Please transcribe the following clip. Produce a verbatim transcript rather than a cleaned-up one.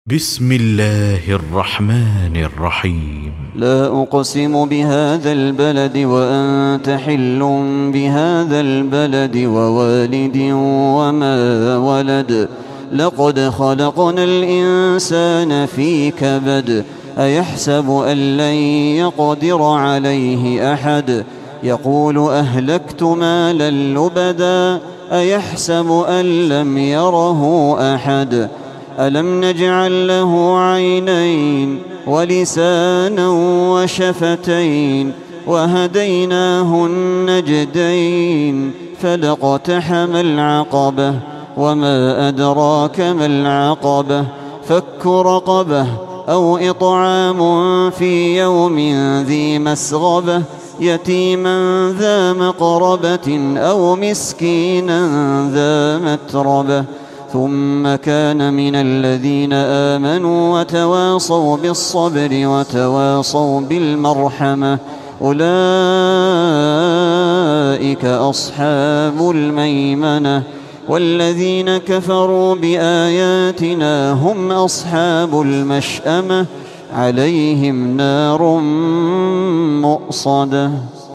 بسم الله الرحمن الرحيم. لا أقسم بهذا البلد وأنت حل بهذا البلد ووالد وما ولد. لقد خلقنا الإنسان في كبد. أيحسب أن لن يقدر عليه أحد. يقول أهلكت مالا لبدا. أيحسب أن لم يره أحد. ألم نجعل له عينين ولسانا وشفتين وهديناه النجدين فلاقتحم العقبة وما أدراك ما العقبة فك رقبة أو إطعام في يوم ذي مسغبة يتيما ذا مقربة أو مسكينا ذا متربة ثم كان من الذين آمنوا وتواصوا بالصبر وتواصوا بالمرحمة أولئك أصحاب الميمنة والذين كفروا بآياتنا هم أصحاب المشأمة عليهم نار مؤصدة.